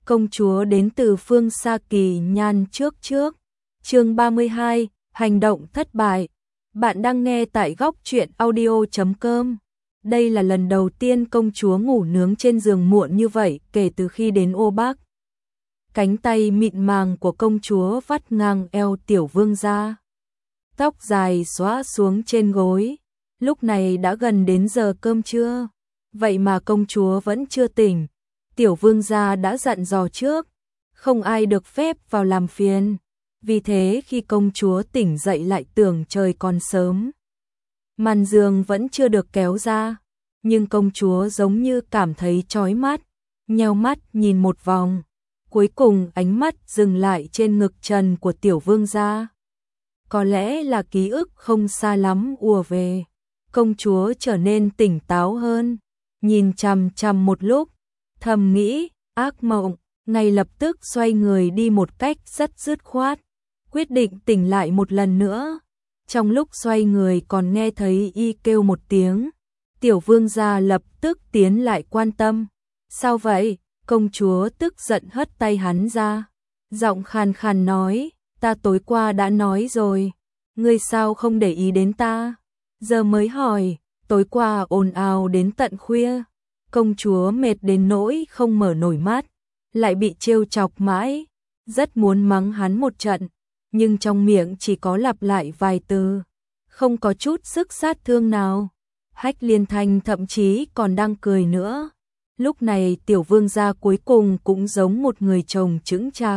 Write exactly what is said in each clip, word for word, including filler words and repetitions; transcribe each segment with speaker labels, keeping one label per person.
Speaker 1: công chúa đến từ phương xa kỳ nhan trước trước. Chương ba mươi hai, hành động thất bại. Bạn đang nghe tại góc truyện audio chấm com. Đây là lần đầu tiên công chúa ngủ nướng trên giường muộn như vậy kể từ khi đến ô Bắc. Cánh tay mịn màng của công chúa vắt ngang eo tiểu vương gia. Tóc dài xõa xuống trên gối. Lúc này đã gần đến giờ cơm trưa. Vậy mà công chúa vẫn chưa tỉnh. Tiểu vương gia đã dặn dò trước, không ai được phép vào làm phiền. Vì thế khi công chúa tỉnh dậy lại tưởng trời còn sớm. Màn giường vẫn chưa được kéo ra, nhưng công chúa giống như cảm thấy chói mắt, nheo mắt nhìn một vòng. Cuối cùng ánh mắt dừng lại trên ngực trần của tiểu vương gia. Có lẽ là ký ức không xa lắm ùa về. Công chúa trở nên tỉnh táo hơn, nhìn chằm chằm một lúc, thầm nghĩ, ác mộng, ngay lập tức xoay người đi một cách rất dứt khoát, quyết định tỉnh lại một lần nữa. Trong lúc xoay người còn nghe thấy y kêu một tiếng, tiểu vương gia lập tức tiến lại quan tâm. Sao vậy? Công chúa tức giận hất tay hắn ra, giọng khàn khàn nói, ta tối qua đã nói rồi, ngươi sao không để ý đến ta? Giờ mới hỏi, tối qua ồn ào đến tận khuya. Công chúa mệt đến nỗi không mở nổi mắt, lại bị trêu chọc mãi, rất muốn mắng hắn một trận, nhưng trong miệng chỉ có lặp lại vài từ, không có chút sức sát thương nào. Hách Liên Thanh thậm chí còn đang cười nữa. Lúc này tiểu vương gia cuối cùng cũng giống một người chồng chững chạc.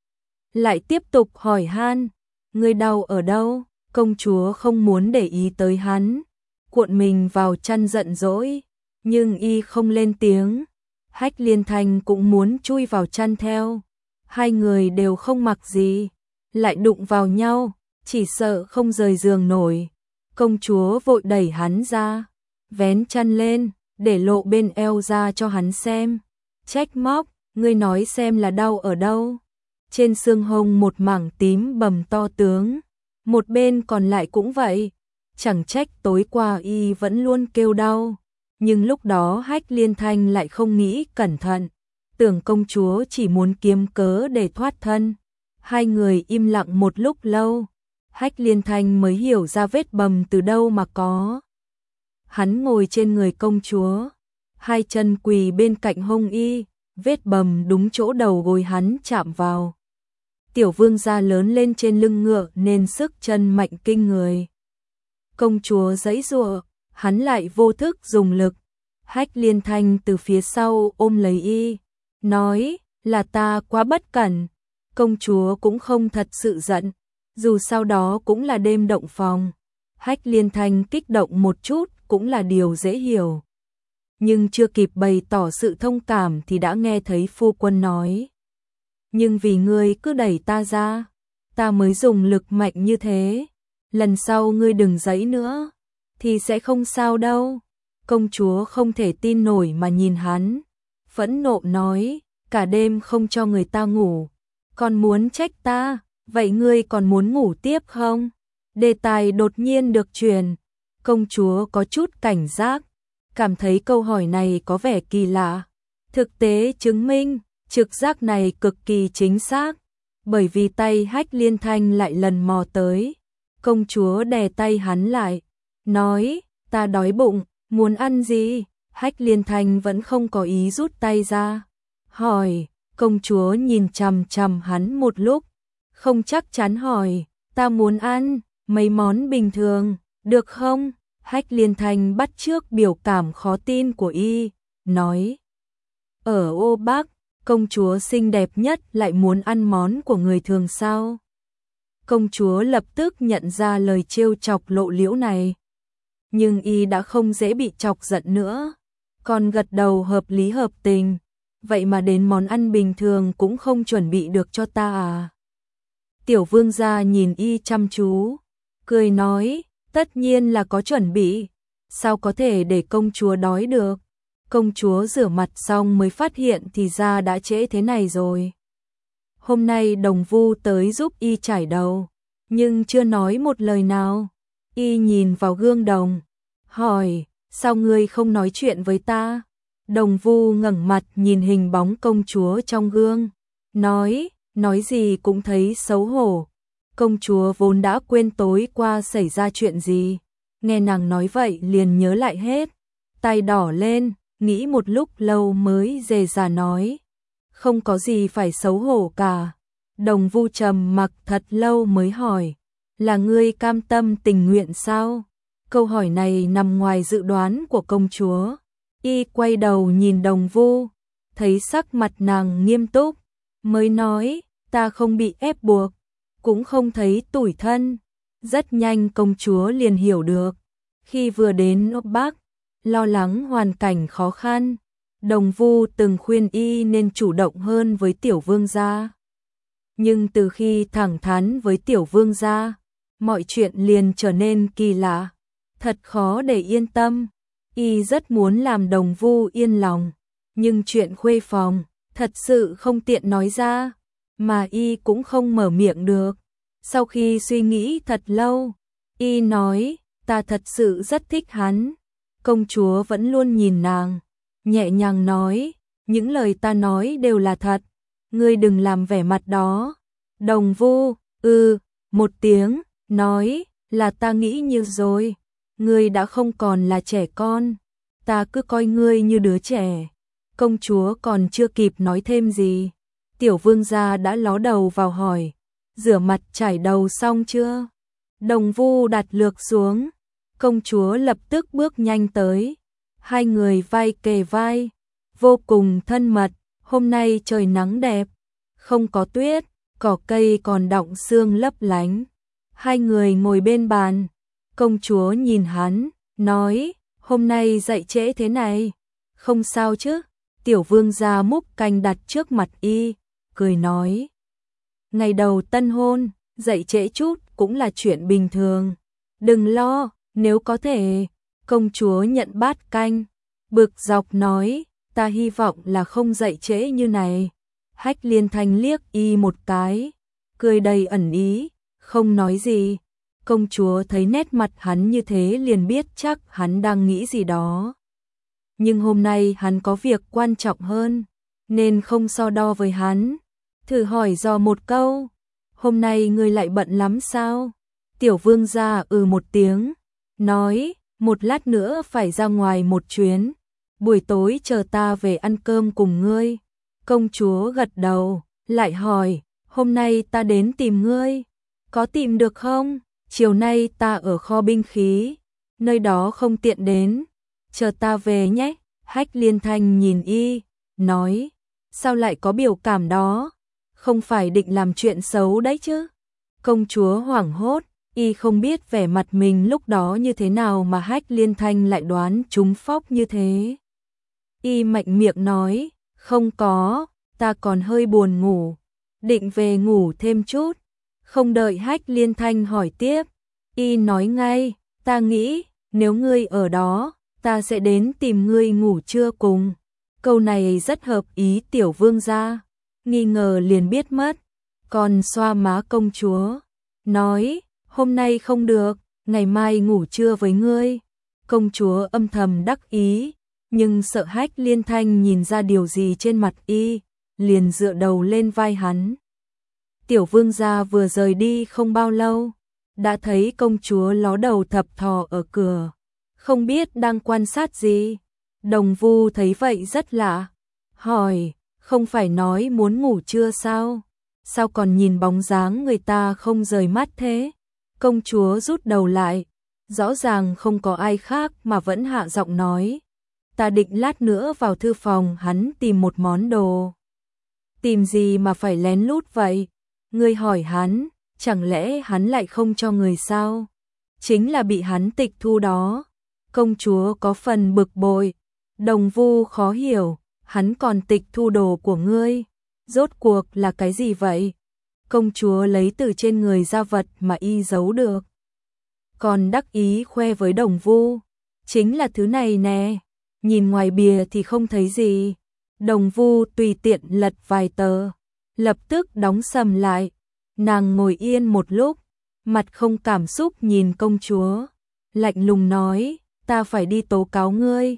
Speaker 1: Lại tiếp tục hỏi han, ngươi đau ở đâu? Công chúa không muốn để ý tới hắn, cuộn mình vào chăn giận dỗi, nhưng y không lên tiếng. Hách Liên Thanh cũng muốn chui vào chăn theo. Hai người đều không mặc gì, lại đụng vào nhau, chỉ sợ không rời giường nổi. Công chúa vội đẩy hắn ra, vén chăn lên, để lộ bên eo ra cho hắn xem. Trách móc, ngươi nói xem là đau ở đâu? Trên xương hông một mảng tím bầm to tướng, một bên còn lại cũng vậy. Chẳng trách tối qua y vẫn luôn kêu đau. Nhưng lúc đó Hách Liên Thanh lại không nghĩ cẩn thận, tưởng công chúa chỉ muốn kiếm cớ để thoát thân. Hai người im lặng một lúc lâu, Hách Liên Thanh mới hiểu ra vết bầm từ đâu mà có. Hắn ngồi trên người công chúa, hai chân quỳ bên cạnh hông y, vết bầm đúng chỗ đầu gối hắn chạm vào. Tiểu vương gia lớn lên trên lưng ngựa nên sức chân mạnh kinh người. Công chúa giãy giụa, hắn lại vô thức dùng lực. Hách Liên Thanh từ phía sau ôm lấy y, nói, là ta quá bất cẩn. Công chúa cũng không thật sự giận, dù sau đó cũng là đêm động phòng. Hách Liên Thanh kích động một chút cũng là điều dễ hiểu. Nhưng chưa kịp bày tỏ sự thông cảm thì đã nghe thấy phu quân nói, nhưng vì ngươi cứ đẩy ta ra, ta mới dùng lực mạnh như thế. Lần sau ngươi đừng giãy nữa, thì sẽ không sao đâu. Công chúa không thể tin nổi mà nhìn hắn, phẫn nộ nói, cả đêm không cho người ta ngủ, còn muốn trách ta, vậy ngươi còn muốn ngủ tiếp không? Đề tài đột nhiên được truyền, công chúa có chút cảnh giác, cảm thấy câu hỏi này có vẻ kỳ lạ. Thực tế chứng minh, trực giác này cực kỳ chính xác, bởi vì tay Hách Liên Thanh lại lần mò tới. Công chúa đè tay hắn lại, nói, ta đói bụng, muốn ăn gì? Hách Liên Thanh vẫn không có ý rút tay ra. Hỏi, công chúa nhìn chằm chằm hắn một lúc, không chắc chắn hỏi, ta muốn ăn mấy món bình thường, được không? Hách Liên Thanh bắt chước biểu cảm khó tin của y, nói, ở ô Bắc, công chúa xinh đẹp nhất lại muốn ăn món của người thường sao? Công chúa lập tức nhận ra lời trêu chọc lộ liễu này. Nhưng y đã không dễ bị chọc giận nữa, còn gật đầu hợp lý hợp tình. Vậy mà đến món ăn bình thường cũng không chuẩn bị được cho ta à? Tiểu vương gia nhìn y chăm chú, cười nói, tất nhiên là có chuẩn bị, sao có thể để công chúa đói được? Công chúa rửa mặt xong mới phát hiện thì ra đã trễ thế này rồi. Hôm nay đồng vu tới giúp y chải đầu, nhưng chưa nói một lời nào. Y nhìn vào gương đồng, hỏi, sao ngươi không nói chuyện với ta? Đồng Vu ngẩng mặt nhìn hình bóng công chúa trong gương, nói, nói gì cũng thấy xấu hổ. Công chúa vốn đã quên tối qua xảy ra chuyện gì, nghe nàng nói vậy liền nhớ lại hết, tay đỏ lên, nghĩ một lúc lâu mới dè dà nói, không có gì phải xấu hổ cả. Đồng Vu trầm mặc thật lâu mới hỏi, là ngươi cam tâm tình nguyện sao? Câu hỏi này nằm ngoài dự đoán của công chúa. Y quay đầu nhìn Đồng Vu, thấy sắc mặt nàng nghiêm túc, mới nói, ta không bị ép buộc, cũng không thấy tủi thân. Rất nhanh công chúa liền hiểu được, khi vừa đến Úc Bắc, lo lắng hoàn cảnh khó khăn, Đồng Vu từng khuyên y nên chủ động hơn với tiểu vương gia. Nhưng từ khi thẳng thắn với tiểu vương gia, mọi chuyện liền trở nên kỳ lạ, thật khó để yên tâm. Y rất muốn làm Đồng Vu yên lòng, nhưng chuyện khuê phòng thật sự không tiện nói ra, mà y cũng không mở miệng được. Sau khi suy nghĩ thật lâu, y nói, ta thật sự rất thích hắn. Công chúa vẫn luôn nhìn nàng, nhẹ nhàng nói, những lời ta nói đều là thật, ngươi đừng làm vẻ mặt đó. Đồng Vu, ừ, một tiếng, nói, là ta nghĩ nhiều rồi, ngươi đã không còn là trẻ con, ta cứ coi ngươi như đứa trẻ. Công chúa còn chưa kịp nói thêm gì, tiểu vương gia đã ló đầu vào hỏi, rửa mặt chải đầu xong chưa? Đồng Vu đặt lược xuống, công chúa lập tức bước nhanh tới, hai người vai kề vai, vô cùng thân mật. Hôm nay trời nắng đẹp, không có tuyết, cỏ cây còn đọng sương lấp lánh. Hai người ngồi bên bàn, công chúa nhìn hắn, nói, hôm nay dậy trễ thế này, không sao chứ? Tiểu vương gia múc canh đặt trước mặt y, cười nói, ngày đầu tân hôn, dậy trễ chút cũng là chuyện bình thường, đừng lo, nếu có thể. Công chúa nhận bát canh, bực dọc nói, ta hy vọng là không dậy trễ như này. Hách Liên Thanh liếc y một cái, cười đầy ẩn ý, không nói gì. Công chúa thấy nét mặt hắn như thế liền biết chắc hắn đang nghĩ gì đó. Nhưng hôm nay hắn có việc quan trọng hơn, nên không so đo với hắn. Thử hỏi dò một câu, hôm nay ngươi lại bận lắm sao? Tiểu vương gia ừ một tiếng, nói, một lát nữa phải ra ngoài một chuyến, buổi tối chờ ta về ăn cơm cùng ngươi. Công chúa gật đầu, lại hỏi, hôm nay ta đến tìm ngươi, có tìm được không? Chiều nay ta ở kho binh khí, nơi đó không tiện đến, chờ ta về nhé. Hách Liên Thanh nhìn y, nói, sao lại có biểu cảm đó? Không phải định làm chuyện xấu đấy chứ? Công chúa hoảng hốt, y không biết vẻ mặt mình lúc đó như thế nào mà Hách Liên Thanh lại đoán trúng phóc như thế. Y mạnh miệng nói, không có, ta còn hơi buồn ngủ, định về ngủ thêm chút. Không đợi Hách Liên Thanh hỏi tiếp, y nói ngay, ta nghĩ, nếu ngươi ở đó, ta sẽ đến tìm ngươi ngủ trưa cùng. Câu này rất hợp ý tiểu vương gia, nghi ngờ liền biết mất, còn xoa má công chúa, nói, hôm nay không được, ngày mai ngủ trưa với ngươi. Công chúa âm thầm đắc ý, nhưng sợ Hách Liên Thanh nhìn ra điều gì trên mặt y, liền dựa đầu lên vai hắn. Tiểu vương gia vừa rời đi không bao lâu, đã thấy công chúa ló đầu thập thò ở cửa, không biết đang quan sát gì. Đồng Vu thấy vậy rất lạ, hỏi, không phải nói muốn ngủ trưa sao? Sao còn nhìn bóng dáng người ta không rời mắt thế? Công chúa rút đầu lại, rõ ràng không có ai khác mà vẫn hạ giọng nói, ta định lát nữa vào thư phòng hắn tìm một món đồ. Tìm gì mà phải lén lút vậy? Ngươi hỏi hắn, chẳng lẽ hắn lại không cho người sao? Chính là bị hắn tịch thu đó. Công chúa có phần bực bội, Đồng Vu khó hiểu, hắn còn tịch thu đồ của ngươi, rốt cuộc là cái gì vậy? Công chúa lấy từ trên người ra vật mà y giấu được, còn đắc ý khoe với Đồng Vu, chính là thứ này nè, nhìn ngoài bìa thì không thấy gì. Đồng Vu tùy tiện lật vài tờ, lập tức đóng sầm lại, nàng ngồi yên một lúc, mặt không cảm xúc nhìn công chúa, lạnh lùng nói, ta phải đi tố cáo ngươi.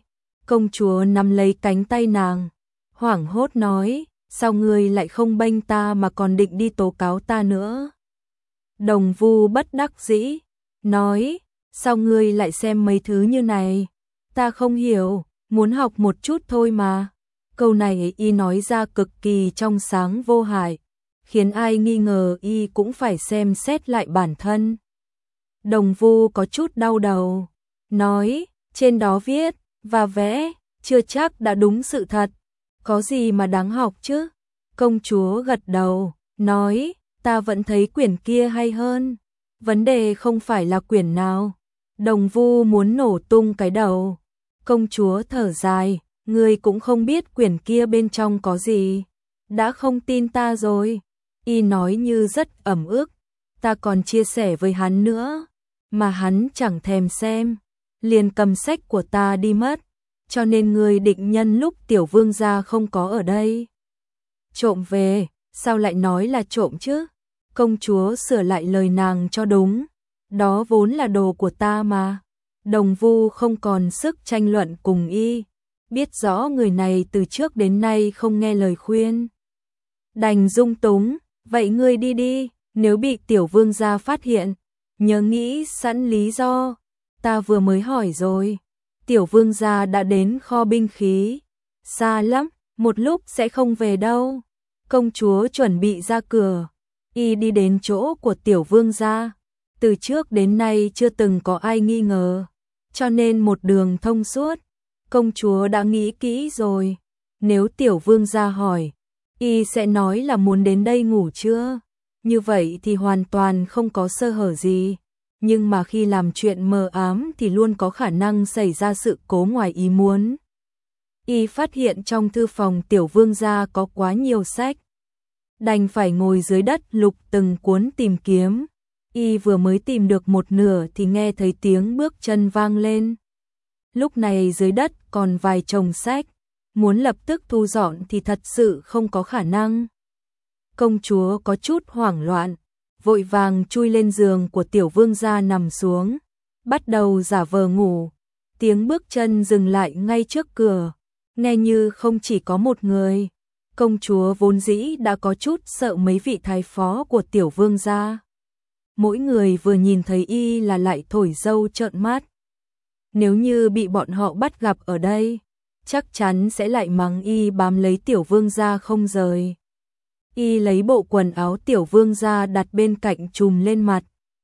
Speaker 1: Công chúa nắm lấy cánh tay nàng, hoảng hốt nói, sao ngươi lại không bênh ta mà còn định đi tố cáo ta nữa? Đồng Vu bất đắc dĩ, nói, sao ngươi lại xem mấy thứ như này? Ta không hiểu, muốn học một chút thôi mà. Câu này y nói ra cực kỳ trong sáng vô hại, khiến ai nghi ngờ y cũng phải xem xét lại bản thân. Đồng Vu có chút đau đầu, nói, trên đó viết và vẽ, chưa chắc đã đúng sự thật, có gì mà đáng học chứ? Công chúa gật đầu, nói, ta vẫn thấy quyển kia hay hơn, vấn đề không phải là quyển nào. Đồng Vu muốn nổ tung cái đầu. Công chúa thở dài, ngươi cũng không biết quyển kia bên trong có gì, đã không tin ta rồi. Y nói như rất ẩm ức, ta còn chia sẻ với hắn nữa, mà hắn chẳng thèm xem, liền cầm sách của ta đi mất, cho nên ngươi định nhân lúc tiểu vương gia không có ở đây trộm về, sao lại nói là trộm chứ? Công chúa sửa lại lời nàng cho đúng, đó vốn là đồ của ta mà. Đồng Vu không còn sức tranh luận cùng y, biết rõ người này từ trước đến nay không nghe lời khuyên. Đành dung túng, vậy ngươi đi đi, nếu bị tiểu vương gia phát hiện, nhớ nghĩ sẵn lý do, ta vừa mới hỏi rồi, tiểu vương gia đã đến kho binh khí, xa lắm, một lúc sẽ không về đâu. Công chúa chuẩn bị ra cửa, y đi đến chỗ của tiểu vương gia, từ trước đến nay chưa từng có ai nghi ngờ, cho nên một đường thông suốt. Công chúa đã nghĩ kỹ rồi, nếu tiểu vương gia hỏi, y sẽ nói là muốn đến đây ngủ trưa, như vậy thì hoàn toàn không có sơ hở gì, nhưng mà khi làm chuyện mờ ám thì luôn có khả năng xảy ra sự cố ngoài ý muốn. Y phát hiện trong thư phòng tiểu vương gia có quá nhiều sách, đành phải ngồi dưới đất lục từng cuốn tìm kiếm. Y vừa mới tìm được một nửa thì nghe thấy tiếng bước chân vang lên. Lúc này dưới đất còn vài chồng sách, muốn lập tức thu dọn thì thật sự không có khả năng. Công chúa có chút hoảng loạn, vội vàng chui lên giường của tiểu vương gia nằm xuống, bắt đầu giả vờ ngủ. Tiếng bước chân dừng lại ngay trước cửa, nghe như không chỉ có một người. Công chúa vốn dĩ đã có chút sợ mấy vị thái phó của tiểu vương gia. Mỗi người vừa nhìn thấy y là lại thổi dâu trợn mắt. Nếu như bị bọn họ bắt gặp ở đây, chắc chắn sẽ lại mắng y bám lấy tiểu vương gia không rời. Y lấy bộ quần áo tiểu vương gia đặt bên cạnh trùm lên mặt.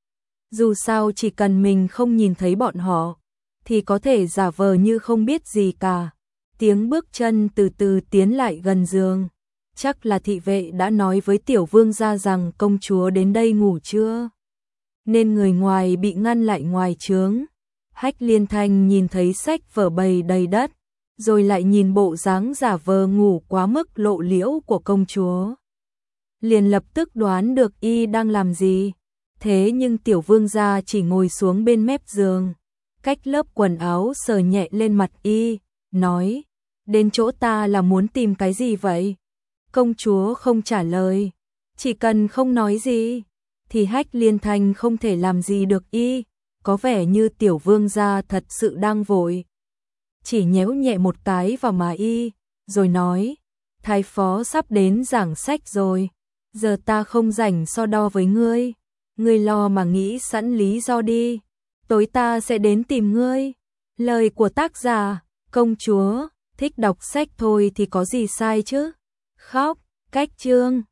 Speaker 1: Dù sao chỉ cần mình không nhìn thấy bọn họ, thì có thể giả vờ như không biết gì cả. Tiếng bước chân từ từ tiến lại gần giường. Chắc là thị vệ đã nói với tiểu vương gia rằng công chúa đến đây ngủ trưa, nên người ngoài bị ngăn lại ngoài trướng. Hách Liên Thanh nhìn thấy sách vở bày đầy đất, rồi lại nhìn bộ dáng giả vờ ngủ quá mức lộ liễu của công chúa, liền lập tức đoán được y đang làm gì. Thế nhưng tiểu vương gia chỉ ngồi xuống bên mép giường, cách lớp quần áo sờ nhẹ lên mặt y, nói, đến chỗ ta là muốn tìm cái gì vậy? Công chúa không trả lời, chỉ cần không nói gì, thì Hách Liên Thanh không thể làm gì được y, có vẻ như tiểu vương gia thật sự đang vội. Chỉ nhéo nhẹ một cái vào má y, rồi nói, thái phó sắp đến giảng sách rồi, giờ ta không rảnh so đo với ngươi, ngươi lo mà nghĩ sẵn lý do đi, tối ta sẽ đến tìm ngươi. Lời của tác giả, công chúa, thích đọc sách thôi thì có gì sai chứ? Khóc, cách chương.